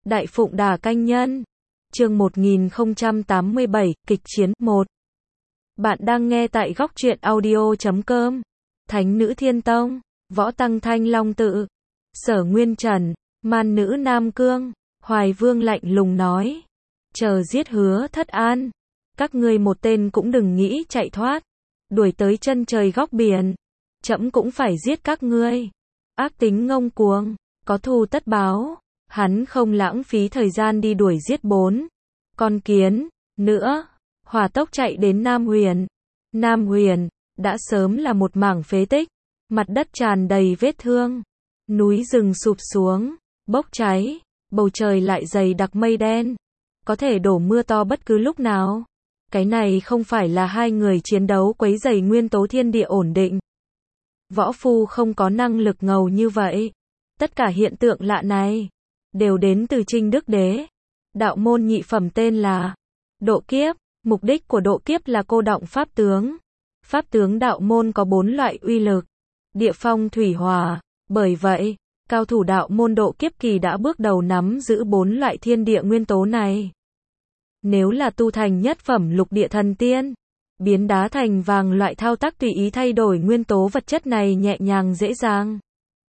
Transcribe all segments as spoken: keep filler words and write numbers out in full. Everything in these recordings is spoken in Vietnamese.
Đại Phụng Đà Canh Nhân. Chương một nghìn không trăm tám mươi bảy, Kịch Chiến một. Bạn đang nghe tại góc truyện audio chấm com. Thánh nữ Thiên Tông, Võ Tăng Thanh Long Tự, Sở Nguyên Trần, Man nữ Nam Cương. Hoài Vương lạnh lùng nói: chờ giết Hứa Thất An, các ngươi một tên cũng đừng nghĩ chạy thoát, đuổi tới chân trời góc biển, trẫm cũng phải giết các ngươi. Ác tính ngông cuồng, có thù tất báo. Hắn không lãng phí thời gian đi đuổi giết bốn con kiến nữa, hỏa tốc chạy đến Nam Huyền. Nam Huyền đã sớm là một mảng phế tích, mặt đất tràn đầy vết thương, núi rừng sụp xuống, bốc cháy, bầu trời lại dày đặc mây đen, có thể đổ mưa to bất cứ lúc nào. Cái này không phải là hai người chiến đấu quấy rầy nguyên tố thiên địa ổn định. Võ phu không có năng lực ngầu như vậy. Tất cả hiện tượng lạ này đều đến từ Trinh Đức Đế. Đạo môn nhị phẩm tên là Độ Kiếp. Mục đích của độ kiếp là cô đọng pháp tướng. Pháp tướng đạo môn có bốn loại uy lực: địa, phong, thủy, hỏa. Bởi vậy, cao thủ đạo môn độ kiếp kỳ đã bước đầu nắm giữ bốn loại thiên địa nguyên tố này. Nếu là tu thành nhất phẩm lục địa thần tiên, biến đá thành vàng, loại thao tác tùy ý thay đổi nguyên tố vật chất này nhẹ nhàng dễ dàng.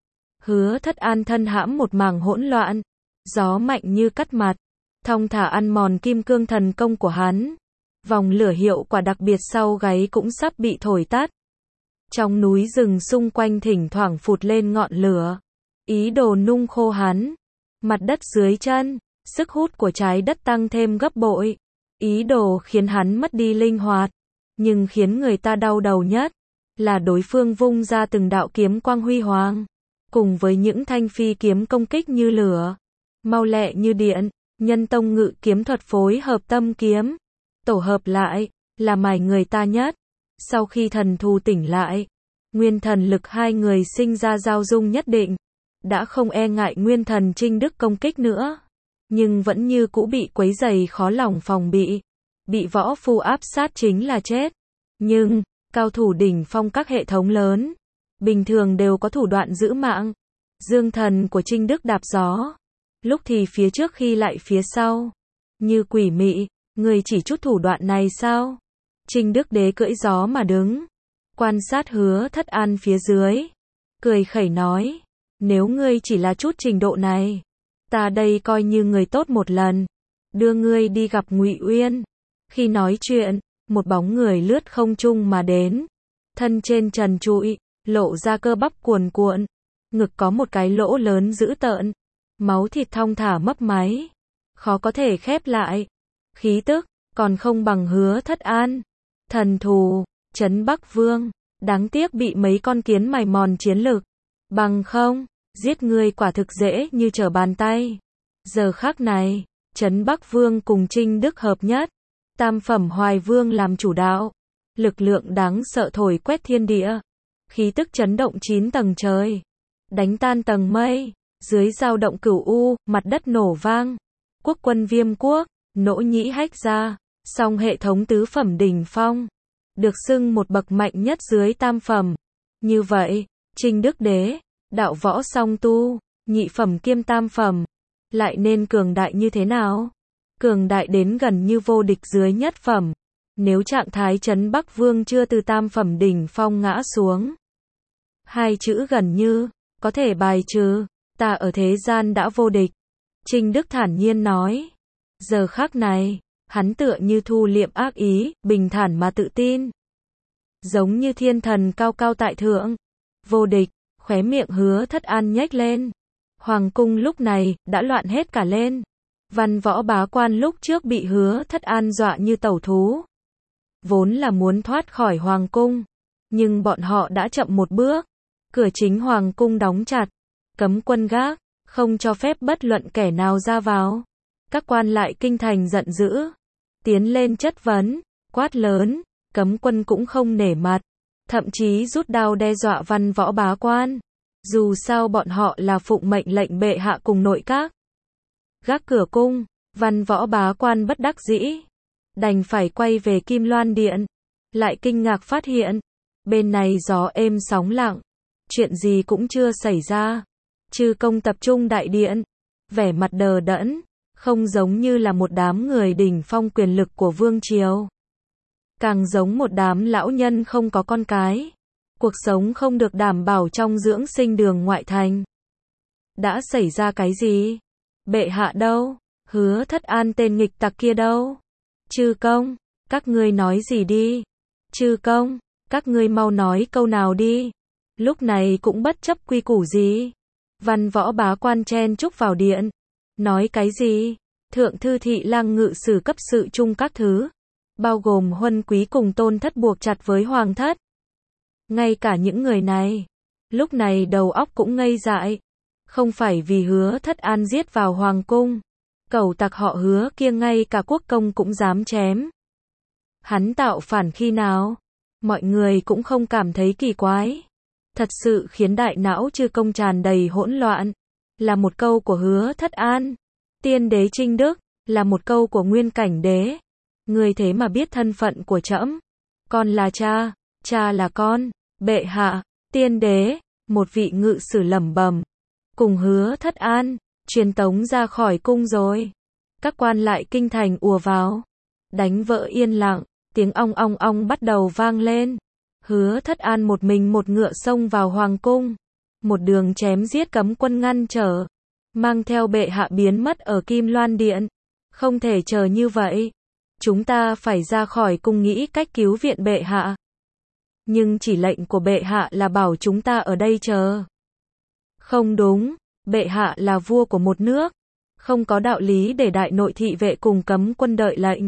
Hứa Thất An thân hãm một mảng hỗn loạn, gió mạnh như cắt mặt, thong thả ăn mòn kim cương thần công của hắn. Vòng lửa hiệu quả đặc biệt sau gáy cũng sắp bị thổi tắt. Trong núi rừng xung quanh thỉnh thoảng phụt lên ngọn lửa, ý đồ nung khô hắn. Mặt đất dưới chân, sức hút của trái đất tăng thêm gấp bội, ý đồ khiến hắn mất đi linh hoạt. Nhưng khiến người ta đau đầu nhất là đối phương vung ra từng đạo kiếm quang huy hoàng, cùng với những thanh phi kiếm công kích như lửa, mau lẹ như điện. Nhân tông ngự kiếm thuật phối hợp tâm kiếm, tổ hợp lại, là mài người ta nhất. Sau khi thần thù tỉnh lại, nguyên thần lực hai người sinh ra giao dung nhất định, đã không e ngại nguyên thần Trinh Đức công kích nữa, nhưng vẫn như cũ bị quấy rầy khó lòng phòng bị. Bị võ phu áp sát chính là chết. Nhưng, cao thủ đỉnh phong các hệ thống lớn, bình thường đều có thủ đoạn giữ mạng. Dương thần của Trinh Đức đạp gió, lúc thì phía trước khi lại phía sau, như quỷ mị. Người chỉ chút thủ đoạn này sao? Trinh Đức Đế cưỡi gió mà đứng, quan sát Hứa Thất An phía dưới, cười khẩy nói: nếu ngươi chỉ là chút trình độ này, ta đây coi như người tốt một lần, đưa ngươi đi gặp Ngụy Uyên. Khi nói chuyện, một bóng người lướt không trung mà đến, thân trên trần trụi, lộ ra cơ bắp cuồn cuộn, ngực có một cái lỗ lớn dữ tợn, máu thịt thong thả mấp máy, khó có thể khép lại. Khí tức còn không bằng Hứa Thất An. Thần thù, Trấn Bắc Vương, đáng tiếc bị mấy con kiến mài mòn chiến lực, bằng không, giết ngươi quả thực dễ như trở bàn tay. Giờ khắc này, Trấn Bắc Vương cùng Trinh Đức hợp nhất, tam phẩm Hoài Vương làm chủ đạo, lực lượng đáng sợ thổi quét thiên địa, khí tức chấn động chín tầng trời, đánh tan tầng mây, dưới dao động cửu u, mặt đất nổ vang. Quốc quân Viêm Quốc, Nỗ Nhĩ Hách Gia, song hệ thống tứ phẩm đỉnh phong, được xưng một bậc mạnh nhất dưới tam phẩm. Như vậy, Trinh Đức Đế, đạo võ song tu, nhị phẩm kiêm tam phẩm, lại nên cường đại như thế nào? Cường đại đến gần như vô địch dưới nhất phẩm. Nếu trạng thái Trấn Bắc Vương chưa từ tam phẩm đỉnh phong ngã xuống, hai chữ gần như có thể bài trừ, ta ở thế gian đã vô địch. Trinh Đức thản nhiên nói. Giờ khắc này, hắn tựa như thu liệm ác ý, bình thản mà tự tin, giống như thiên thần cao cao tại thượng, vô địch. Khóe miệng Hứa Thất An nhếch lên. Hoàng cung lúc này đã loạn hết cả lên. Văn võ bá quan lúc trước bị Hứa Thất An dọa như tẩu thú, vốn là muốn thoát khỏi hoàng cung, nhưng bọn họ đã chậm một bước. Cửa chính hoàng cung đóng chặt, cấm quân gác, không cho phép bất luận kẻ nào ra vào. Các quan lại kinh thành giận dữ, tiến lên chất vấn, quát lớn. Cấm quân cũng không nể mặt, thậm chí rút đao đe dọa văn võ bá quan. Dù sao bọn họ là phụng mệnh lệnh bệ hạ cùng nội các. Gác cửa cung, văn võ bá quan bất đắc dĩ, đành phải quay về Kim Loan Điện. Lại kinh ngạc phát hiện, bên này gió êm sóng lặng, chuyện gì cũng chưa xảy ra. Chư công tập trung đại điện, vẻ mặt đờ đẫn, không giống như là một đám người đỉnh phong quyền lực của vương triều. Càng giống một đám lão nhân không có con cái. Cuộc sống không được đảm bảo trong dưỡng sinh đường ngoại thành. Đã xảy ra cái gì? Bệ hạ đâu? Hứa Thất An tên nghịch tặc kia đâu? Chư công, các ngươi nói gì đi? Chư công, các ngươi mau nói câu nào đi. Lúc này cũng bất chấp quy củ gì. Văn võ bá quan chen chúc vào điện. Nói cái gì? Thượng thư thị lang ngự sử cấp sự chung các thứ. Bao gồm huân quý cùng tôn thất buộc chặt với hoàng thất. Ngay cả những người này. Lúc này đầu óc cũng ngây dại. Không phải vì Hứa Thất An giết vào hoàng cung. Cẩu tặc họ Hứa kia ngay cả quốc công cũng dám chém. Hắn tạo phản khi nào? Mọi người cũng không cảm thấy kỳ quái. Thật sự khiến đại não chư công tràn đầy hỗn loạn. Là một câu của Hứa Thất An. Tiên đế Trinh Đức. Là một câu của Nguyên Cảnh Đế. Người thế mà biết thân phận của trẫm. Con là cha. Cha là con. Bệ hạ. Tiên đế. Một vị ngự sử lẩm bẩm. Cùng Hứa Thất An. Truyền tống ra khỏi cung rồi. Các quan lại kinh thành ùa vào. Đánh vỡ yên lặng. Tiếng ong ong ong bắt đầu vang lên. Hứa Thất An một mình một ngựa xông vào hoàng cung. Một đường chém giết cấm quân ngăn trở. Mang theo bệ hạ biến mất ở Kim Loan Điện. Không thể chờ như vậy. Chúng ta phải ra khỏi cung nghĩ cách cứu viện bệ hạ. Nhưng chỉ lệnh của bệ hạ là bảo chúng ta ở đây chờ. Không đúng. Bệ hạ là vua của một nước. Không có đạo lý để đại nội thị vệ cùng cấm quân đợi lệnh.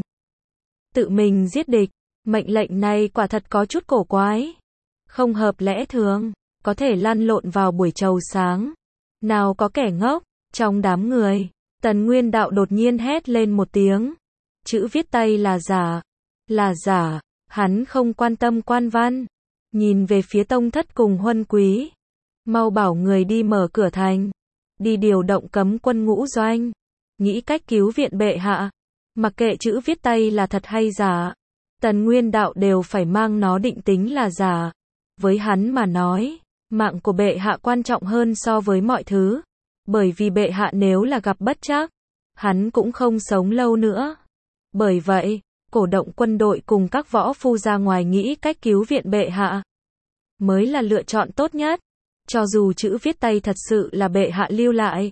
Tự mình giết địch. Mệnh lệnh này quả thật có chút cổ quái. Không hợp lẽ thường. Có thể lăn lộn vào buổi trầu sáng. Nào có kẻ ngốc. Trong đám người. Tần Nguyên Đạo đột nhiên hét lên một tiếng. Chữ viết tay là giả. Là giả. Hắn không quan tâm quan văn. Nhìn về phía tông thất cùng huân quý. Mau bảo người đi mở cửa thành. Đi điều động cấm quân ngũ doanh. Nghĩ cách cứu viện bệ hạ. Mặc kệ chữ viết tay là thật hay giả. Tần Nguyên Đạo đều phải mang nó định tính là giả. Với hắn mà nói. Mạng của bệ hạ quan trọng hơn so với mọi thứ. Bởi vì bệ hạ nếu là gặp bất trắc. Hắn cũng không sống lâu nữa. Bởi vậy. Cổ động quân đội cùng các võ phu ra ngoài nghĩ cách cứu viện bệ hạ. Mới là lựa chọn tốt nhất. Cho dù chữ viết tay thật sự là bệ hạ lưu lại.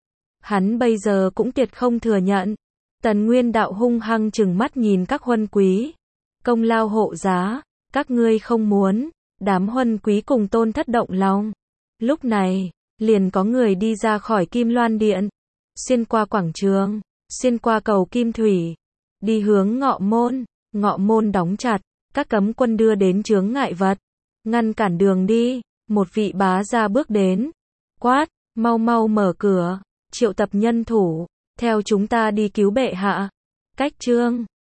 Hắn bây giờ cũng tuyệt không thừa nhận. Tần Nguyên Đạo hung hăng trừng mắt nhìn các huân quý. Công lao hộ giá. Các ngươi không muốn. Đám huân quý cùng tôn thất động lòng. Lúc này. Liền có người đi ra khỏi Kim Loan Điện. Xuyên qua quảng trường. Xuyên qua cầu Kim Thủy. Đi hướng Ngọ Môn. Ngọ Môn đóng chặt. Các cấm quân đưa đến chướng ngại vật. Ngăn cản đường đi. Một vị bá gia bước đến. Quát. Mau mau mở cửa. Triệu tập nhân thủ. Theo chúng ta đi cứu bệ hạ. Cách chương.